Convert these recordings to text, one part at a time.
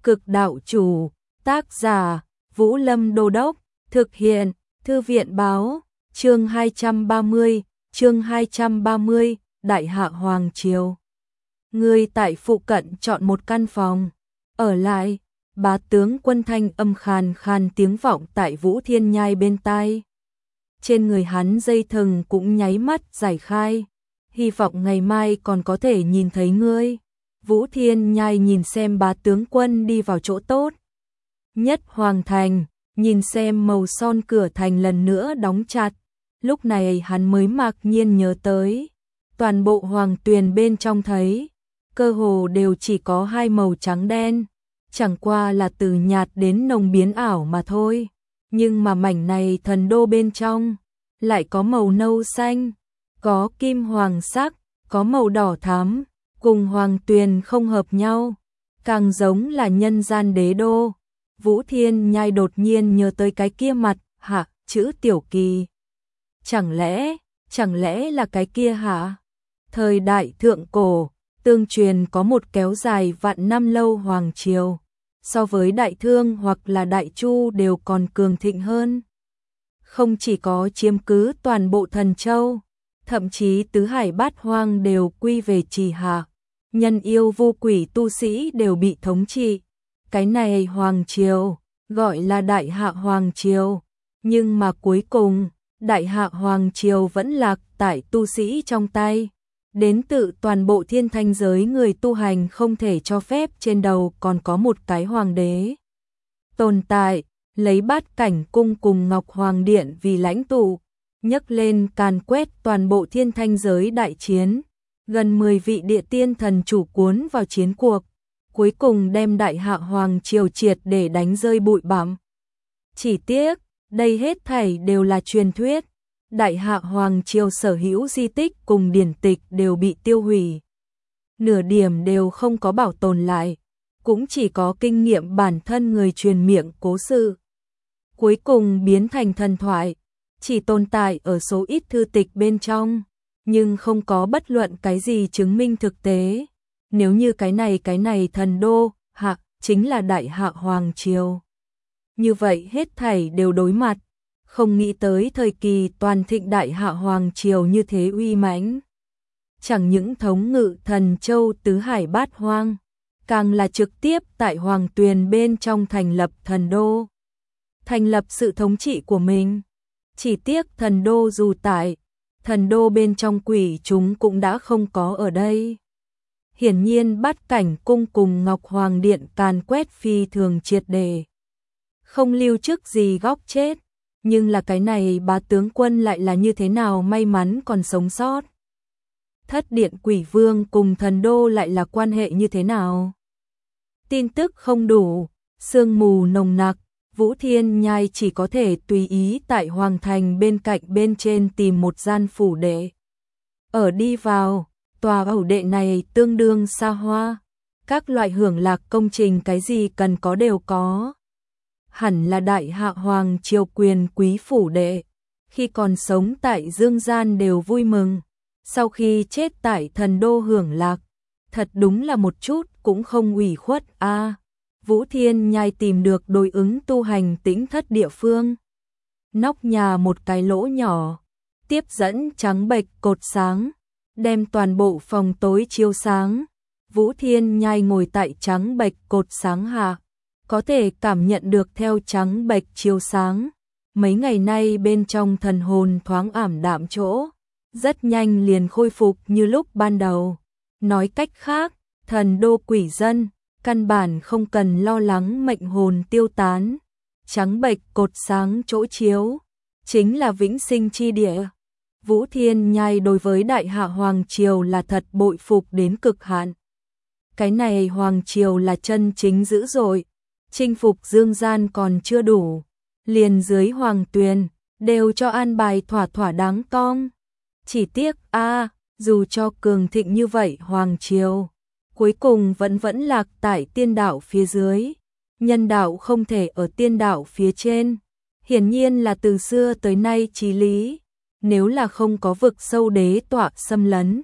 Cực đạo chủ, tác giả, Vũ Lâm Đô Đốc, thực hiện, Thư viện báo, chương 230, Đại Hạ Hoàng Triều. Người tại phụ cận chọn một căn phòng, ở lại, bá tướng Quân thanh âm khàn khàn tiếng vọng tại Vũ Thiên Nhai bên tai. Trên người hắn dây thừng cũng nháy mắt giải khai, hy vọng ngày mai còn có thể nhìn thấy ngươi. Vũ Thiên Nhai nhìn xem bá tướng Quân đi vào chỗ tốt nhất hoàng thành, nhìn xem màu son cửa thành lần nữa đóng chặt, lúc này hắn mới mạc nhiên nhớ tới, toàn bộ hoàng tuyền bên trong thấy, cơ hồ đều chỉ có hai màu trắng đen, chẳng qua là từ nhạt đến nồng biến ảo mà thôi, nhưng mà mảnh này thần đô bên trong, lại có màu nâu xanh, có kim hoàng sắc, có màu đỏ thắm, cùng hoàng tuyền không hợp nhau, càng giống là nhân gian đế đô. Vũ Thiên Nhai đột nhiên nhớ tới cái kia mặt, hả, chữ Tiểu Kỳ. Chẳng lẽ là cái kia hả? Thời đại thượng cổ, tương truyền có một kéo dài vạn năm lâu hoàng triều, so với Đại Thương hoặc là Đại Chu đều còn cường thịnh hơn. Không chỉ có chiếm cứ toàn bộ Thần Châu, thậm chí tứ hải bát hoang đều quy về trì hạ, nhân yêu vô quỷ tu sĩ đều bị thống trị. Cái này hoàng triều, gọi là Đại Hạ Hoàng Triều, nhưng mà cuối cùng, Đại Hạ Hoàng Triều vẫn lạc tại tu sĩ trong tay. Đến tự toàn bộ thiên thanh giới người tu hành không thể cho phép trên đầu còn có một cái hoàng đế. Tồn tại, lấy Bát Cảnh Cung cùng Ngọc Hoàng Điện vì lãnh tụ, nhấc lên càn quét toàn bộ thiên thanh giới đại chiến. Gần 10 vị địa tiên thần chủ cuốn vào chiến cuộc, cuối cùng đem Đại Hạ Hoàng Triều triệt để đánh rơi bụi bặm. Chỉ tiếc, đây hết thảy đều là truyền thuyết. Đại Hạ Hoàng Triều sở hữu di tích cùng điển tịch đều bị tiêu hủy. Nửa điểm đều không có bảo tồn lại, cũng chỉ có kinh nghiệm bản thân người truyền miệng cố sự. Cuối cùng biến thành thần thoại, chỉ tồn tại ở số ít thư tịch bên trong, nhưng không có bất luận cái gì chứng minh thực tế. Nếu như cái này thần đô, hạ, chính là Đại Hạ Hoàng Triều. Như vậy hết thảy đều đối mặt, không nghĩ tới thời kỳ toàn thịnh Đại Hạ Hoàng Triều như thế uy mãnh. Chẳng những thống ngự Thần Châu tứ hải bát hoang, càng là trực tiếp tại Hoàng Tuyền bên trong thành lập thần đô. Thành lập sự thống trị của mình. Chỉ tiếc thần đô dù tại, thần đô bên trong quỷ chúng cũng đã không có ở đây. Hiển nhiên Bát Cảnh Cung cùng Ngọc Hoàng Điện càn quét phi thường triệt đề. Không lưu chức gì góc chết, nhưng là cái này bá tướng Quân lại là như thế nào may mắn còn sống sót. Thất Điện Quỷ Vương cùng thần đô lại là quan hệ như thế nào? Tin tức không đủ, sương mù nồng nặc, Vũ Thiên Nhai chỉ có thể tùy ý tại Hoàng Thành bên cạnh bên trên tìm một gian phủ đệ. Ở đi vào, tòa ẩu đệ này tương đương xa hoa, các loại hưởng lạc công trình cái gì cần có đều có. Hẳn là Đại Hạ Hoàng Triều quyền quý phủ đệ, khi còn sống tại dương gian đều vui mừng, sau khi chết tại thần đô hưởng lạc, thật đúng là một chút cũng không ủy khuất a. Vũ Thiên Nhai tìm được đối ứng tu hành tĩnh thất địa phương. Nóc nhà một cái lỗ nhỏ, tiếp dẫn trắng bệch cột sáng, đem toàn bộ phòng tối chiếu sáng. Vũ Thiên Nhai ngồi tại trắng bệch cột sáng hạ, có thể cảm nhận được theo trắng bệch chiếu sáng. Mấy ngày nay bên trong thần hồn thoáng ảm đạm chỗ, rất nhanh liền khôi phục như lúc ban đầu. Nói cách khác, thần đô quỷ dân, căn bản không cần lo lắng mệnh hồn tiêu tán. Trắng bệch cột sáng chỗ chiếu, chính là vĩnh sinh chi địa. Vũ Thiên Nhai đối với Đại Hạ Hoàng Triều là thật bội phục đến cực hạn. Cái này Hoàng Triều là chân chính dữ dội, chinh phục dương gian còn chưa đủ, liền dưới Hoàng Tuyền, đều cho an bài thỏa thỏa đáng cong. Chỉ tiếc dù cho cường thịnh như vậy Hoàng Triều, cuối cùng vẫn lạc tại tiên đạo phía dưới. Nhân đạo không thể ở tiên đạo phía trên, hiển nhiên là từ xưa tới nay chí lý. Nếu là không có vực sâu đế tọa xâm lấn,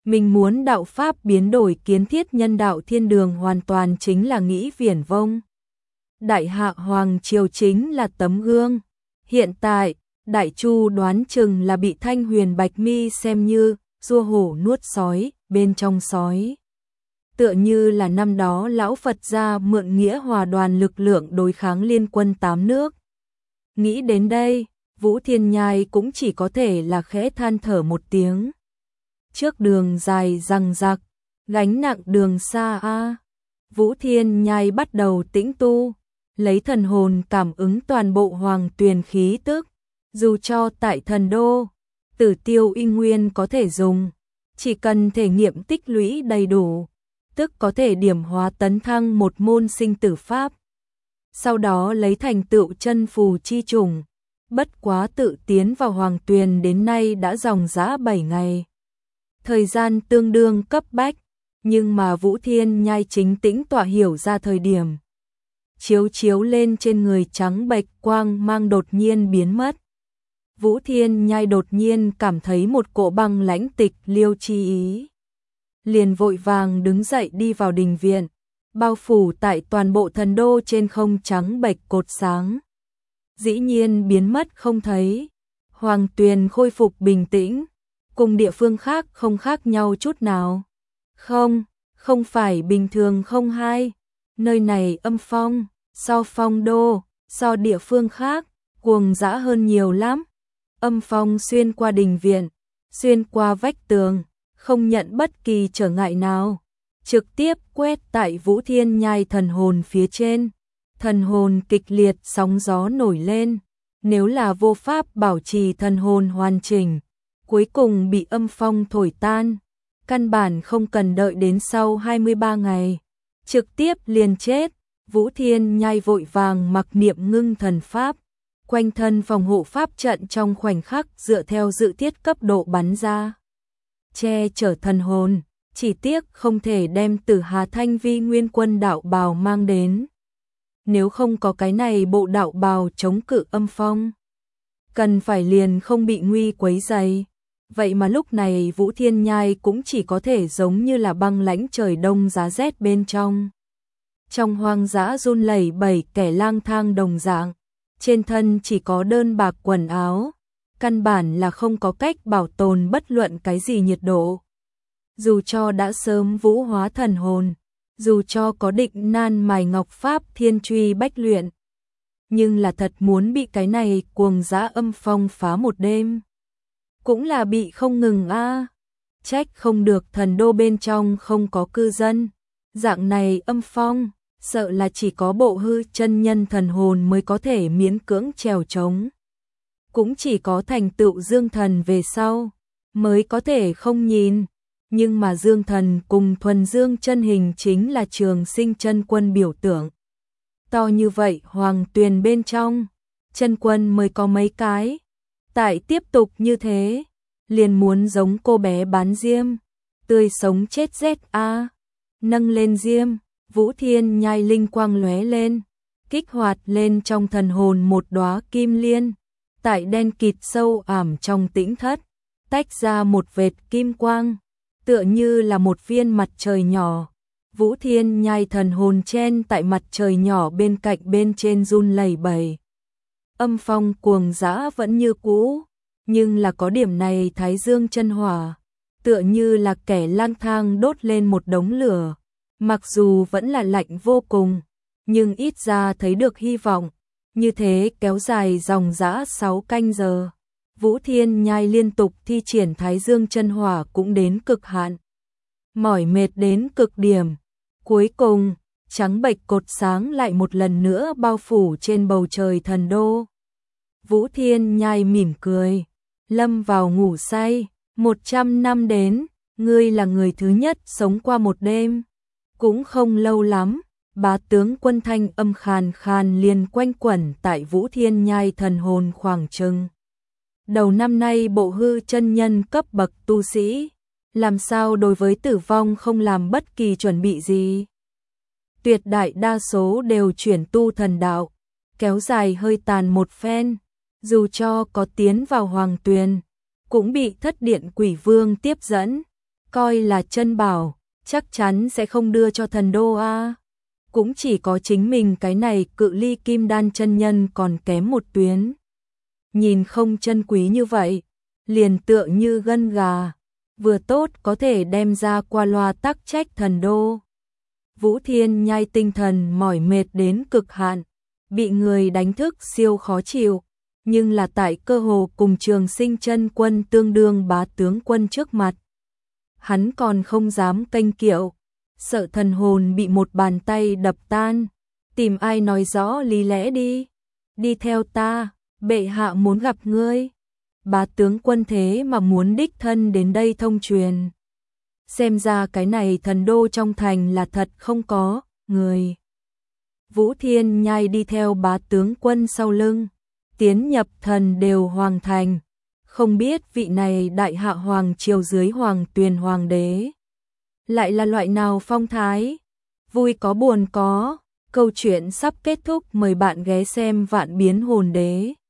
Mình muốn đạo Pháp biến đổi kiến thiết nhân đạo thiên đường hoàn toàn chính là nghĩ viển vông. Đại Hạ Hoàng Triều chính là tấm gương. Hiện tại, Đại Chu đoán chừng là bị Thanh Huyền Bạch Mi xem như rùa hổ nuốt sói, bên trong sói. Tựa như là năm đó lão Phật gia mượn nghĩa hòa đoàn lực lượng đối kháng liên quân 8 nước. Nghĩ đến đây, Vũ Thiên Nhai cũng chỉ có thể là khẽ than thở một tiếng. Trước đường dài răng rạc, gánh nặng đường xa a. Vũ Thiên Nhai bắt đầu tĩnh tu, lấy thần hồn cảm ứng toàn bộ hoàng tuyền khí tức, dù cho tại thần đô, Tử Tiêu Y Nguyên có thể dùng, chỉ cần thể nghiệm tích lũy đầy đủ, tức có thể điểm hóa tấn thăng một môn sinh tử pháp. Sau đó lấy thành tựu chân phù chi trùng, bất quá tự tiến vào hoàng tuyền đến nay đã dòng dã 7 ngày. Thời gian tương đương cấp bách, nhưng mà Vũ Thiên Nhai chính tĩnh tọa hiểu ra thời điểm. Chiếu lên trên người trắng bệch quang mang đột nhiên biến mất. Vũ Thiên Nhai đột nhiên cảm thấy một cỗ băng lãnh tịch liêu chi ý. Liền vội vàng đứng dậy đi vào đình viện, bao phủ tại toàn bộ thần đô trên không trắng bệch cột sáng. Dĩ nhiên biến mất không thấy. Hoàng tuyền khôi phục bình tĩnh, cùng địa phương khác không khác nhau chút nào. Không phải bình thường không hai. Nơi này âm phong, so phong đô, so địa phương khác, cuồng dã hơn nhiều lắm. Âm phong xuyên qua đình viện, xuyên qua vách tường, không nhận bất kỳ trở ngại nào. Trực tiếp quét tại Vũ Thiên Nhai thần hồn phía trên. Thần hồn kịch liệt sóng gió nổi lên. Nếu là vô pháp bảo trì thần hồn hoàn chỉnh, cuối cùng bị âm phong thổi tan. Căn bản không cần đợi đến sau 23 ngày. Trực tiếp liền chết. Vũ Thiên Nhai vội vàng mặc niệm ngưng thần pháp. Quanh thân phòng hộ pháp trận trong khoảnh khắc dựa theo dự thiết cấp độ bắn ra. Che chở thần hồn, chỉ tiếc không thể đem Tử Hà Thanh Vi Nguyên Quân đạo bào mang đến. Nếu không có cái này bộ đạo bào chống cự âm phong, cần phải liền không bị nguy quấy rầy. Vậy mà lúc này Vũ Thiên Nhai cũng chỉ có thể giống như là băng lãnh trời đông giá rét bên trong. Trong hoang dã run lẩy bẩy kẻ lang thang đồng dạng, trên thân chỉ có đơn bạc quần áo, căn bản là không có cách bảo tồn bất luận cái gì nhiệt độ. Dù cho đã sớm vũ hóa thần hồn, dù cho có định nan mài ngọc pháp thiên truy bách luyện, nhưng là thật muốn bị cái này cuồng dã âm phong phá một đêm, cũng là bị không ngừng a. Trách không được thần đô bên trong không có cư dân, dạng này âm phong, sợ là chỉ có bộ hư chân nhân thần hồn mới có thể miễn cưỡng trèo trống. Cũng chỉ có thành tựu dương thần về sau, mới có thể không nhìn. Nhưng mà dương thần cùng thuần dương chân hình chính là Trường Sinh chân quân biểu tượng. To như vậy hoàng tuyền bên trong, chân quân mới có mấy cái. Tại tiếp tục như thế, liền muốn giống cô bé bán diêm, tươi sống chết rét a. Nâng lên diêm, Vũ Thiên Nhai linh quang lóe lên, kích hoạt lên trong thần hồn một đóa kim liên, tại đen kịt sâu ảm trong tĩnh thất, tách ra một vệt kim quang, tựa như là một viên mặt trời nhỏ. Vũ Thiên Nhai thần hồn chen tại mặt trời nhỏ bên cạnh bên trên run lẩy bẩy. Âm phong cuồng dã vẫn như cũ, nhưng là có điểm này Thái Dương chân hỏa, tựa như là kẻ lang thang đốt lên một đống lửa. Mặc dù vẫn là lạnh vô cùng, nhưng ít ra thấy được hy vọng. Như thế kéo dài dòng dã 6 canh giờ. Vũ Thiên Nhai liên tục thi triển Thái Dương chân hỏa cũng đến cực hạn. Mỏi mệt đến cực điểm. Cuối cùng, trắng bệch cột sáng lại một lần nữa bao phủ trên bầu trời thần đô. Vũ Thiên Nhai mỉm cười, lâm vào ngủ say. 100 năm đến, ngươi là người thứ nhất sống qua một đêm. Cũng không lâu lắm, bá tướng quân thanh âm khàn khàn liền quanh quẩn tại Vũ Thiên Nhai thần hồn khoảng chừng. Đầu năm nay bộ hư chân nhân cấp bậc tu sĩ, làm sao đối với tử vong không làm bất kỳ chuẩn bị gì. Tuyệt đại đa số đều chuyển tu thần đạo, kéo dài hơi tàn một phen, dù cho có tiến vào hoàng tuyền, cũng bị thất điện quỷ vương tiếp dẫn. coi là chân bảo, chắc chắn sẽ không đưa cho thần đô a. Cũng chỉ có chính mình cái này cự ly kim đan chân nhân còn kém một tuyến. Nhìn không chân quý như vậy, liền tựa như gân gà, vừa tốt có thể đem ra qua loa tắc trách thần đô. Vũ Thiên Nhai tinh thần mỏi mệt đến cực hạn, bị người đánh thức siêu khó chịu, nhưng là tại cơ hồ cùng Trường Sinh chân quân tương đương bá tướng quân trước mặt. Hắn còn không dám kênh kiệu, sợ thần hồn bị một bàn tay đập tan, tìm ai nói rõ lý lẽ đi, đi theo ta, bệ hạ muốn gặp ngươi. Bá tướng quân thế mà muốn đích thân đến đây thông truyền. Xem ra cái này thần đô trong thành là thật không có người. Vũ Thiên Nhai đi theo bá tướng quân sau lưng, tiến nhập thần đều hoàng thành, không biết vị này đại hạ hoàng triều dưới hoàng tuyền hoàng đế lại là loại nào phong thái. Vui có buồn có, câu chuyện sắp kết thúc, mời bạn ghé xem Vạn Biến Hồn Đế.